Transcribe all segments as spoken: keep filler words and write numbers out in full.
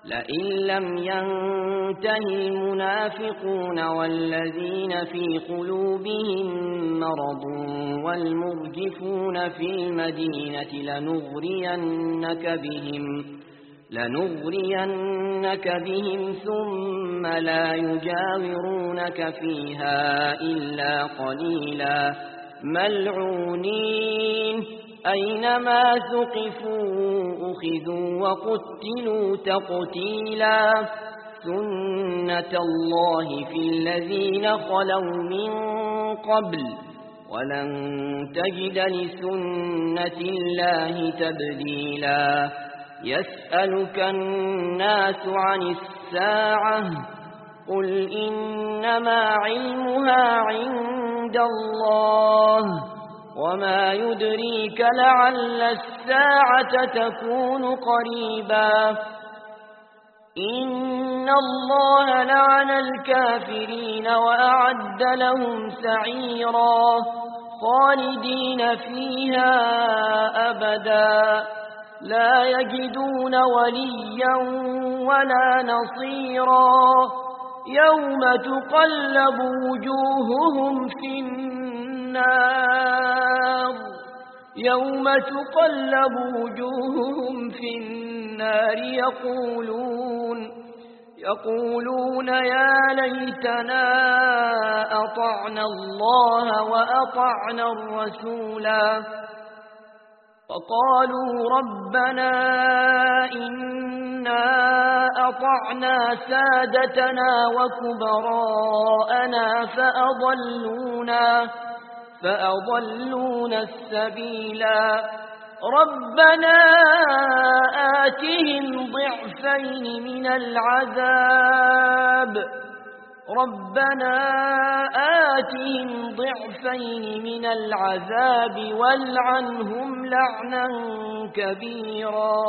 لئن لم ينته المنافقون والذين في قلوبهم مرض والمرجفون في المدينة لنغرينك بهم لنغرينك بهم ثم لا يجاورونك فيها إلا قليلا ملعونين أينما ثقفوا أخذوا وقتلوا تقتيلا سنة الله في الذين خلوا من قبل ولن تجد لسنة الله تبديلا يسألك الناس عن الساعة قل إنما علمها عند الله وما يدريك لعل الساعة تكون قريبا إن الله لعن الكافرين وأعد لهم سعيرا خالدين فيها أبدا لا يجدون وليا ولا نصيرا يوم تقلب وجوههم في النار يوم تقلب وجوههم في النار يقولون يقولون يا ليتنا أطعنا الله وأطعنا الرسولا وقالوا ربنا إنا أطعنا سادتنا وكبراءنا فأضلونا فأضلونا السبيلا ربنا آتهم ضعفين من العذاب ربنا آتهم ضعفين من العذاب والعنهم لعنا كبيرا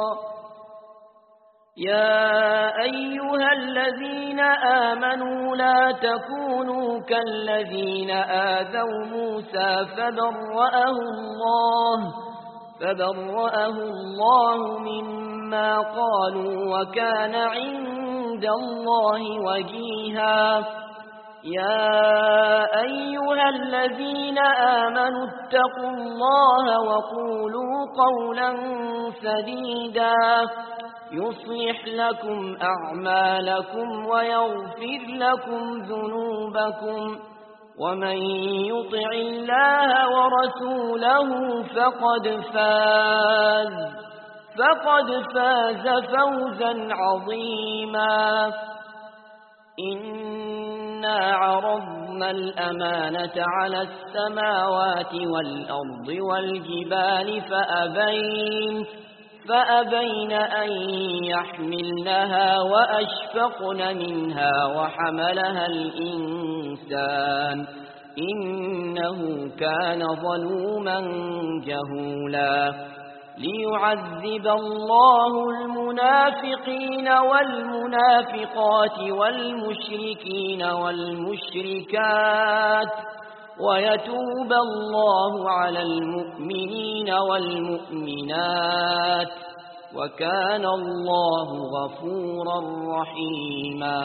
يا أيها الذين آمنوا لا تكونوا كالذين آذوا موسى فبرأه الله فبرأه الله مما قالوا وكان عند الله وجيها يا أيها الذين آمنوا اتقوا الله وقولوا قولا سديدا يصلح لكم أعمالكم ويغفر لكم ذنوبكم ومن يطع الله ورسوله فقد فاز فقد فاز فوزا عظيما إنا عرضنا الأمانة على السماوات والأرض والجبال فأبين فأبين أن يحملنها وأشفقن منها وحملها الإنسان إنه كان ظلوما جهولا ليعذب الله المنافقين والمنافقات والمشركين والمشركات ويتوب الله على المؤمنين والمؤمنات وكان الله غفورا رحيما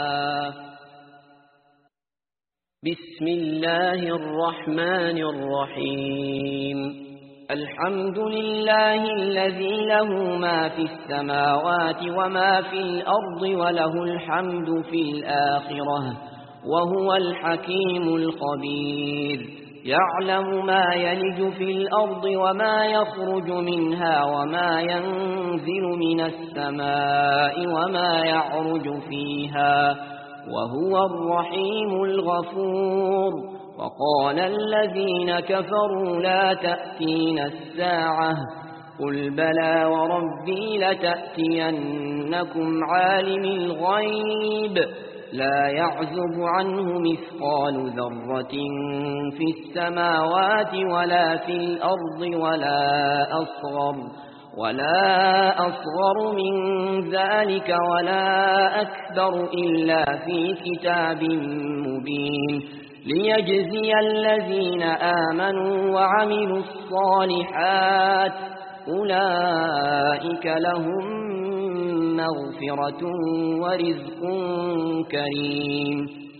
بسم الله الرحمن الرحيم الحمد لله الذي له ما في السماوات وما في الأرض وله الحمد في الآخرة وهو الحكيم الخبير يعلم ما يلج في الأرض وما يخرج منها وما ينزل من السماء وما يعرج فيها وهو الرحيم الغفور وقال الذين كفروا لا تأتينا الساعة قل بلى وربي لتأتينكم عالم الغيب لا يعزب عنه مثقال ذرة في السماوات ولا في الأرض ولا أصغر ولا أصغر من ذلك ولا أكبر إلا في كتاب مبين ليجزي الذين آمنوا وعملوا الصالحات أولئك لهم مغفرة ورزق كريم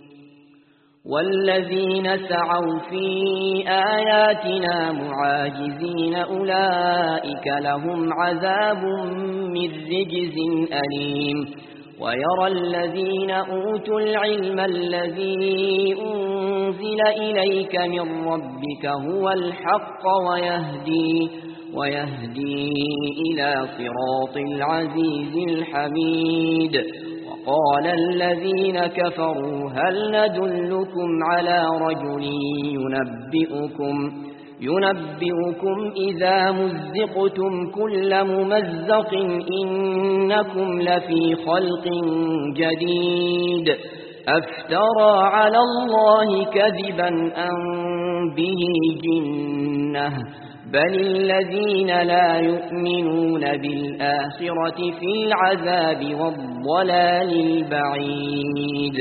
والذين سعوا في آياتنا معاجزين أولئك لهم عذاب من رجز أليم ويرى الذين أوتوا العلم الذي أنزل إليك من ربك هو الحق ويهدي, ويهدي إلى صراط العزيز الحميد وقال الذين كفروا هل ندلكم على رجل ينبئكم ينبئكم إذا مزقتم كل ممزق إنكم لفي خلق جديد أفترى على الله كذبا أم به جنة بل الذين لا يؤمنون بالآخرة في العذاب والضلال البعيد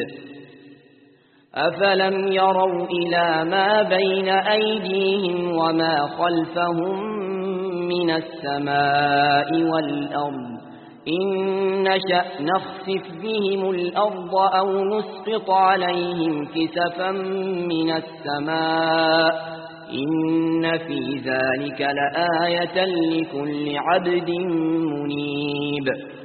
أفلم يروا إلى ما بين أيديهم وما خلفهم من السماء والأرض إن نشأ نخسف بهم الأرض أو نسقط عليهم كسفا من السماء إن في ذلك لآية لكل عبد منيب